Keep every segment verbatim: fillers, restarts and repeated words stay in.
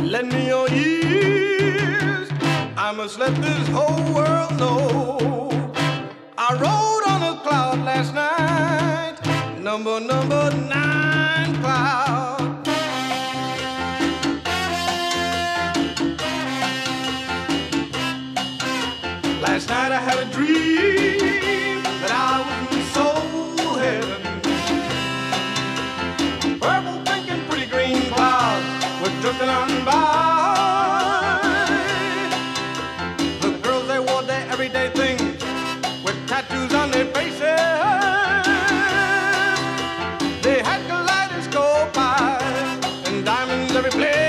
Lend me your ears, I must let this whole world know. I rode on a cloud last night, number, number nine cloud. Last night I had a dream that I was in soul heaven. Purple thinking pretty green clouds were drifting on by. The girls, they wore their everyday things with tattoos on their faces. They had kaleidoscope eyes and diamonds every place.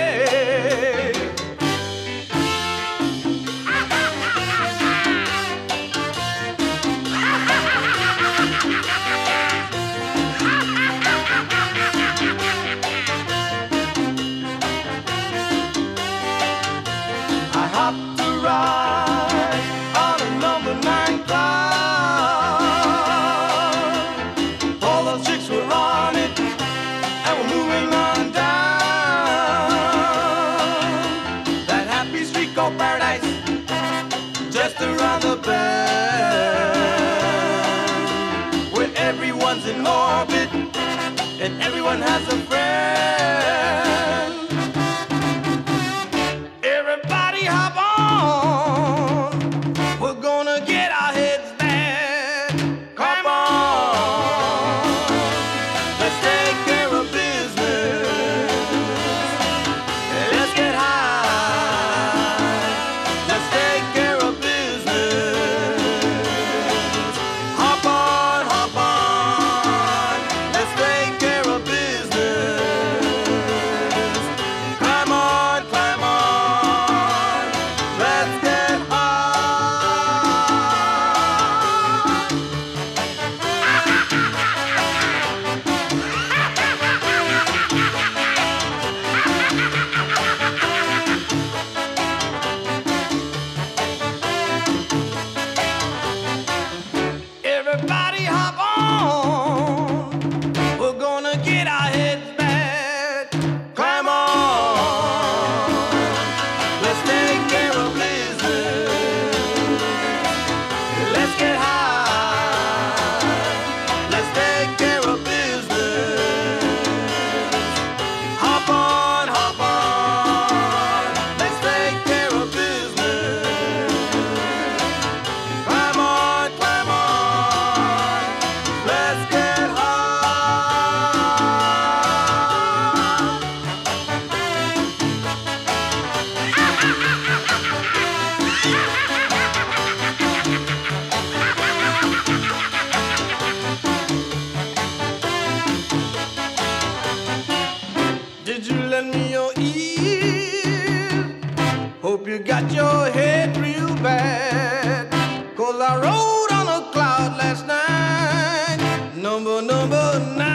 I hopped a ride on a number nine cloud. All those chicks were on it and we're moving on down that happy street called paradise, just around the bend, where everyone's in orbit and everyone has a friend. Everybody hop on, we're gonna get our heads back. Come on, let's take care of business. Let's get high, let's take care of business. Hop on, hop on, let's take care of business. Climb on, climb on, let's get high. Everybody hop on, we're gonna get our heads back. Climb on, let's take care of business. Let's get high, let's take care of business. Hop on, hop on, let's take care of business. Climb on, climb on, let's get high. Did you lend me your ear? Hope you got your head real bad. 'Cause I rode on a cloud last night, number, number nine.